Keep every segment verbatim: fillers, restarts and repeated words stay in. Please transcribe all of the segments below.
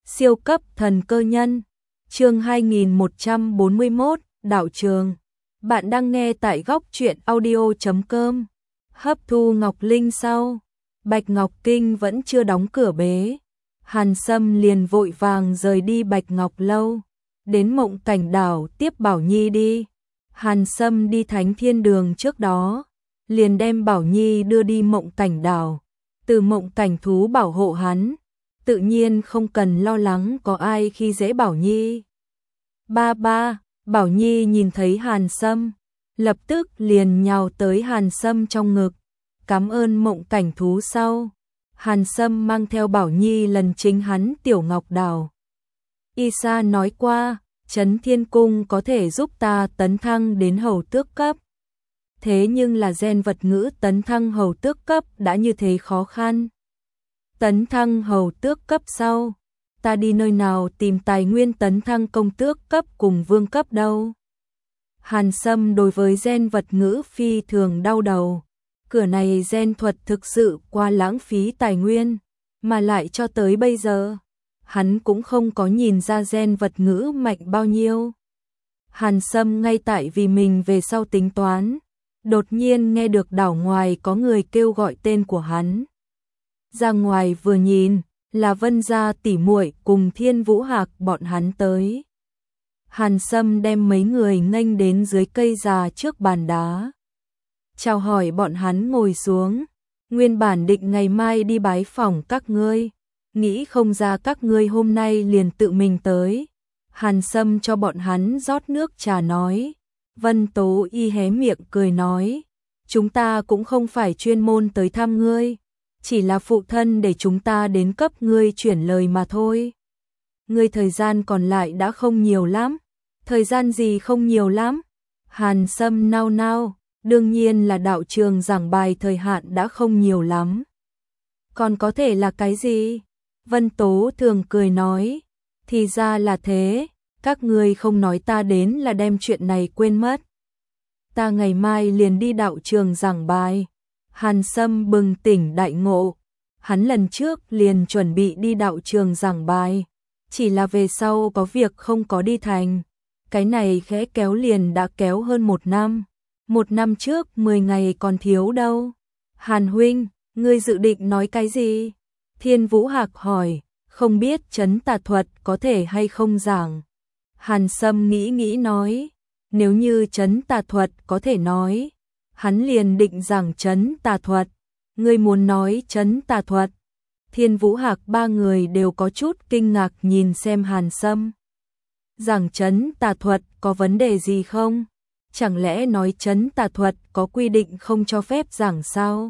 Siêu cấp thần cơ nhân. Chương hai nghìn một trăm bốn mươi mốt, Đạo Trường. Bạn đang nghe tại góc truyện audio chấm com. Hấp thu Ngọc Linh sau, Bạch Ngọc Kinh vẫn chưa đóng cửa bế. Hàn Sâm liền vội vàng rời đi Bạch Ngọc Lâu, đến Mộng Cảnh Đảo tiếp Bảo Nhi đi. Hàn Sâm đi Thánh Thiên Đường trước đó, liền đem Bảo Nhi đưa đi Mộng Cảnh Đảo, từ Mộng Cảnh Thú bảo hộ hắn, tự nhiên không cần lo lắng có ai khi dễ Bảo Nhi. Ba ba, Bảo Nhi nhìn thấy Hàn Sâm, lập tức liền nhào tới Hàn Sâm trong ngực, cảm ơn Mộng Cảnh Thú sau. Hàn Sâm mang theo Bảo Nhi lần chính hắn Tiểu Ngọc Đảo. Isa nói qua, Trấn Thiên Cung có thể giúp ta tấn thăng đến hầu tước cấp. Thế nhưng là gen vật ngữ tấn thăng hầu tước cấp đã như thế khó khăn. Tấn thăng hầu tước cấp sau, ta đi nơi nào tìm tài nguyên tấn thăng công tước cấp cùng vương cấp đâu. Hàn Sâm đối với gen vật ngữ phi thường đau đầu. Cửa này gen thuật thực sự quá lãng phí tài nguyên, mà lại cho tới bây giờ, hắn cũng không có nhìn ra gen vật ngữ mạnh bao nhiêu. Hàn Sâm ngay tại vì mình về sau tính toán, đột nhiên nghe được đảo ngoài có người kêu gọi tên của hắn. Ra ngoài vừa nhìn, là Vân Gia tỷ muội cùng Thiên Vũ Hạc bọn hắn tới. Hàn Sâm đem mấy người nghênh đến dưới cây già trước bàn đá, chào hỏi bọn hắn ngồi xuống. Nguyên bản định ngày mai đi bái phỏng các ngươi, nghĩ không ra các ngươi hôm nay liền tự mình tới. Hàn Sâm cho bọn hắn rót nước trà nói. Vân Tố Y hé miệng cười nói, chúng ta cũng không phải chuyên môn tới thăm ngươi, chỉ là phụ thân để chúng ta đến cấp ngươi chuyển lời mà thôi. Ngươi thời gian còn lại đã không nhiều lắm. Thời gian gì không nhiều lắm? Hàn Sâm nao nao, đương nhiên là đạo trường giảng bài thời hạn đã không nhiều lắm. Còn có thể là cái gì? Vân Tố thường cười nói, thì ra là thế, các ngươi không nói ta đến là đem chuyện này quên mất. Ta ngày mai liền đi đạo trường giảng bài. Hàn Sâm bừng tỉnh đại ngộ, hắn lần trước liền chuẩn bị đi đạo trường giảng bài, chỉ là về sau có việc không có đi thành. Cái này khẽ kéo liền đã kéo hơn một năm. Một năm trước mười ngày còn thiếu đâu. Hàn huynh, ngươi dự định nói cái gì? Thiên Vũ Hạc hỏi, không biết trấn tà thuật có thể hay không giảng. Hàn Sâm nghĩ nghĩ nói, nếu như trấn tà thuật có thể nói, hắn liền định giảng trấn tà thuật. Ngươi muốn nói trấn tà thuật? Thiên Vũ Hạc ba người đều có chút kinh ngạc nhìn xem Hàn Sâm. Giảng trấn tà thuật có vấn đề gì không? Chẳng lẽ nói trấn tà thuật có quy định không cho phép giảng sao?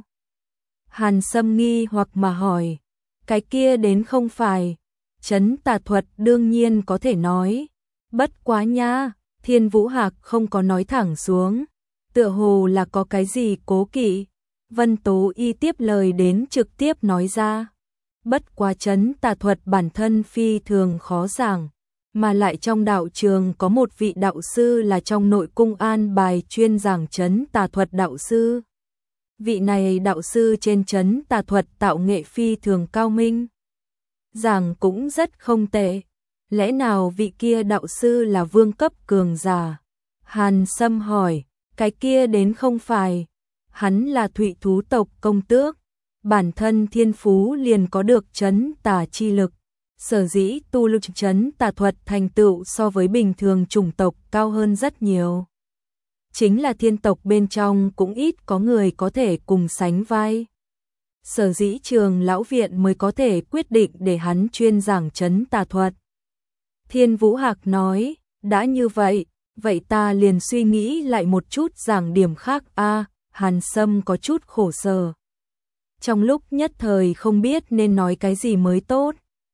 Hàn Sâm nghi hoặc mà hỏi, cái kia đến không phải. Trấn tà thuật đương nhiên có thể nói. Bất quá nha, Thiên Vũ Hạc không có nói thẳng xuống, tựa hồ là có cái gì cố kỵ. Vân Tố Y tiếp lời đến trực tiếp nói ra, bất quá trấn tà thuật bản thân phi thường khó giảng, mà lại trong đạo trường có một vị đạo sư là trong nội cung an bài chuyên giảng trấn tà thuật đạo sư. Vị này đạo sư trên trấn tà thuật tạo nghệ phi thường cao minh, giảng cũng rất không tệ. Lẽ nào vị kia đạo sư là vương cấp cường giả? Hàn Sâm hỏi, cái kia đến không phải. Hắn là Thụy thú tộc công tước, bản thân thiên phú liền có được trấn tà chi lực. Sở dĩ tu luyện trấn tà thuật thành tựu so với bình thường chủng tộc cao hơn rất nhiều. Chính là thiên tộc bên trong cũng ít có người có thể cùng sánh vai. Sở dĩ Trường Lão Viện mới có thể quyết định để hắn chuyên giảng trấn tà thuật. Thiên Vũ Hạc nói, đã như vậy, vậy ta liền suy nghĩ lại một chút giảng điểm khác a. À, Hàn Sâm có chút khổ sở. Trong lúc nhất thời không biết nên nói cái gì mới tốt.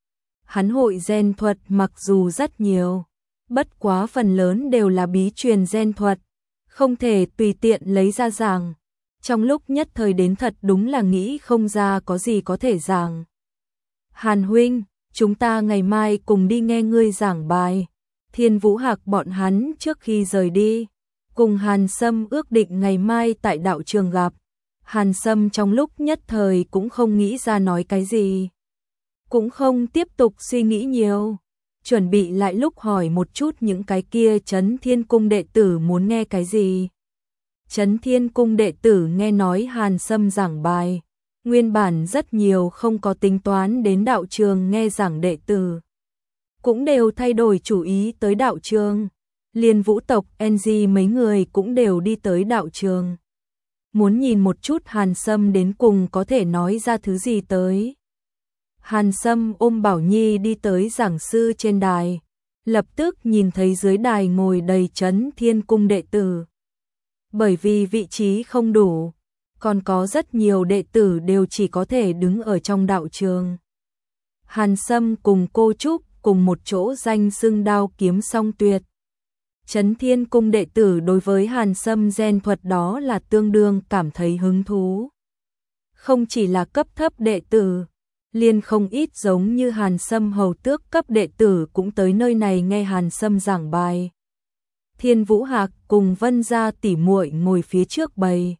Hắn hội gen thuật mặc dù rất nhiều, bất quá phần lớn đều là bí truyền gen thuật, không thể tùy tiện lấy ra giảng. Trong lúc nhất thời đến thật đúng là nghĩ không ra có gì có thể giảng. Hàn huynh, chúng ta ngày mai cùng đi nghe ngươi giảng bài. Thiên Vũ Hạc bọn hắn trước khi rời đi, cùng Hàn Sâm ước định ngày mai tại đạo trường gặp. Hàn Sâm trong lúc nhất thời cũng không nghĩ ra nói cái gì. cũng không tiếp tục suy nghĩ nhiều, chuẩn bị lại lúc hỏi một chút những cái kia Trấn Thiên Cung đệ tử muốn nghe cái gì. Trấn Thiên Cung đệ tử nghe nói Hàn Sâm giảng bài, nguyên bản rất nhiều không có tính toán đến đạo trường nghe giảng đệ tử, cũng đều thay đổi chủ ý tới đạo trường. Liên Vũ tộc en giê mấy người cũng đều đi tới đạo trường, muốn nhìn một chút Hàn Sâm đến cùng có thể nói ra thứ gì tới. Hàn Sâm ôm Bảo Nhi đi tới giảng sư trên đài, lập tức nhìn thấy dưới đài ngồi đầy Trấn Thiên Cung đệ tử. Bởi vì vị trí không đủ, còn có rất nhiều đệ tử đều chỉ có thể đứng ở trong đạo trường. Hàn Sâm cùng cô Trúc cùng một chỗ danh xưng đao kiếm song tuyệt. Trấn Thiên Cung đệ tử đối với Hàn Sâm gen thuật đó là tương đương cảm thấy hứng thú. Không chỉ là cấp thấp đệ tử, liền không ít giống như Hàn Sâm hầu tước cấp đệ tử cũng tới nơi này nghe Hàn Sâm giảng bài. Thiên Vũ Hạc cùng Vân Gia tỉ muội ngồi phía trước bầy.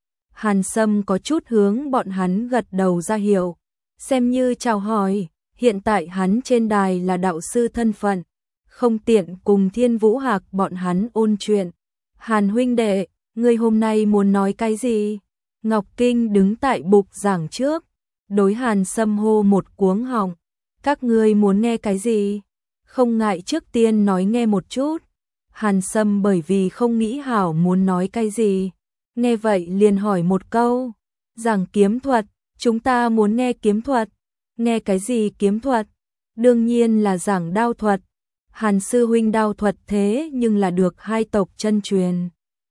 Hàn Sâm có chút hướng bọn hắn gật đầu ra hiệu, xem như chào hỏi, hiện tại hắn trên đài là đạo sư thân phận, không tiện cùng Thiên Vũ Hạc bọn hắn ôn chuyện. Hàn huynh đệ, ngươi hôm nay muốn nói cái gì? Ngọc Kinh đứng tại bục giảng trước, đối Hàn Sâm hô một cuống họng, các ngươi muốn nghe cái gì? Không ngại trước tiên nói nghe một chút. Hàn Sâm bởi vì không nghĩ hảo muốn nói cái gì, nghe vậy liền hỏi một câu, giảng kiếm thuật, chúng ta muốn nghe kiếm thuật. Nghe cái gì kiếm thuật? Đương nhiên là giảng đao thuật. Hàn sư huynh đao thuật thế nhưng là được hai tộc chân truyền.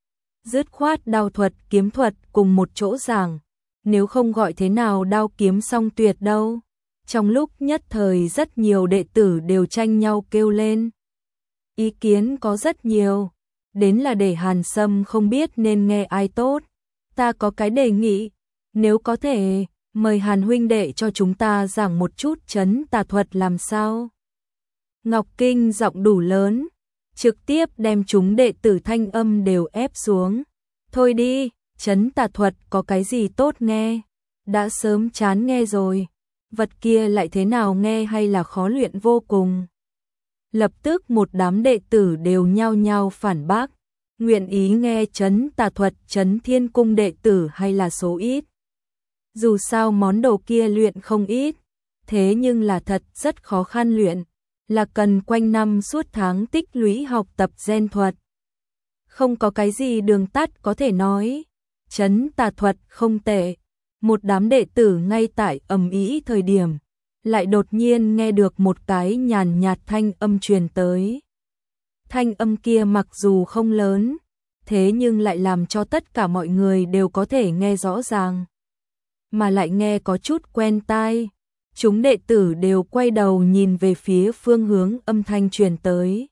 Dứt khoát đao thuật kiếm thuật cùng một chỗ giảng, nếu không gọi thế nào đao kiếm song tuyệt đâu. Trong lúc nhất thời rất nhiều đệ tử đều tranh nhau kêu lên. Ý kiến có rất nhiều, đến là để Hàn Sâm không biết nên nghe ai tốt. Ta có cái đề nghị, nếu có thể, mời Hàn huynh đệ cho chúng ta giảng một chút trấn tà thuật làm sao. Ngọc Kinh giọng đủ lớn, trực tiếp đem chúng đệ tử thanh âm đều ép xuống. Thôi đi, trấn tà thuật có cái gì tốt nghe, đã sớm chán nghe rồi, vật kia lại thế nào nghe hay là khó luyện vô cùng. Lập tức một đám đệ tử đều nhao nhao phản bác, nguyện ý nghe trấn tà thuật Trấn Thiên Cung đệ tử hay là số ít. Dù sao món đồ kia luyện không ít, thế nhưng là thật rất khó khăn luyện, là cần quanh năm suốt tháng tích lũy học tập gen thuật. Không có cái gì đường tắt có thể nói, trấn tà thuật không tệ. Một đám đệ tử ngay tại ầm ĩ thời điểm, lại đột nhiên nghe được một cái nhàn nhạt thanh âm truyền tới. Thanh âm kia mặc dù không lớn, thế nhưng lại làm cho tất cả mọi người đều có thể nghe rõ ràng, mà lại nghe có chút quen tai. Chúng đệ tử đều quay đầu nhìn về phía phương hướng âm thanh truyền tới.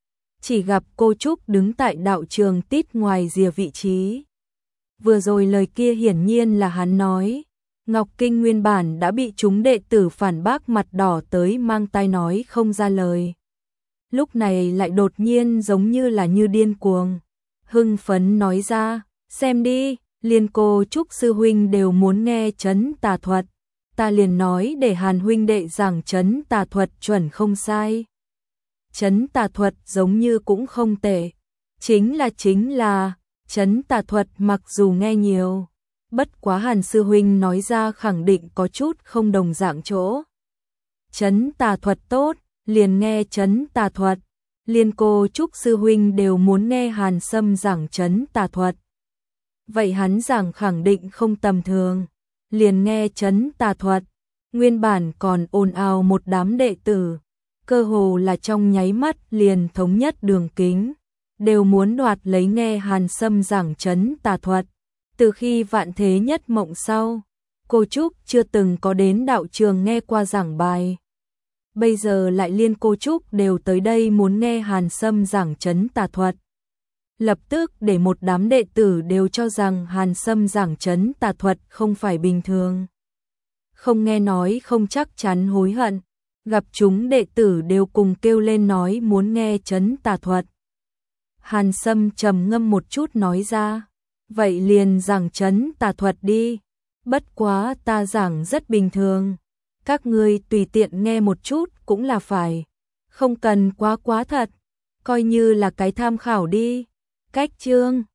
Chỉ gặp cô Trúc đứng tại đạo trường tít ngoài rìa vị trí. Vừa rồi lời kia hiển nhiên là hắn nói. Ngọc Kinh nguyên bản đã bị chúng đệ tử phản bác mặt đỏ tới mang tai nói không ra lời. Lúc này lại đột nhiên giống như là như điên cuồng. Hưng phấn nói ra, xem đi, liên cô Trúc sư huynh đều muốn nghe trấn tà thuật. Ta liền nói để Hàn huynh đệ giảng trấn tà thuật chuẩn không sai. Trấn tà thuật giống như cũng không tệ. Chính là chính là, trấn tà thuật mặc dù nghe nhiều, bất quá Hàn sư huynh nói ra khẳng định có chút không đồng dạng chỗ. Trấn tà thuật tốt, liền nghe trấn tà thuật. Liên cô Trúc sư huynh đều muốn nghe Hàn Sâm giảng trấn tà thuật. Vậy hắn giảng khẳng định không tầm thường. Liền nghe trấn tà thuật, nguyên bản còn ồn ào một đám đệ tử, cơ hồ là trong nháy mắt liền thống nhất đường kính, đều muốn đoạt lấy nghe Hàn Sâm giảng trấn tà thuật. Từ khi vạn thế nhất mộng sau, cô Trúc chưa từng có đến đạo trường nghe qua giảng bài. Bây giờ lại liên cô Trúc đều tới đây muốn nghe Hàn Sâm giảng trấn tà thuật. Lập tức để một đám đệ tử đều cho rằng Hàn Sâm giảng trấn tà thuật không phải bình thường. Không nghe nói không chắc chắn hối hận, gặp chúng đệ tử đều cùng kêu lên nói muốn nghe trấn tà thuật. Hàn Sâm trầm ngâm một chút nói ra, vậy liền giảng trấn tà thuật đi, bất quá ta giảng rất bình thường, các ngươi tùy tiện nghe một chút cũng là phải, không cần quá quá thật, coi như là cái tham khảo đi. Cách chương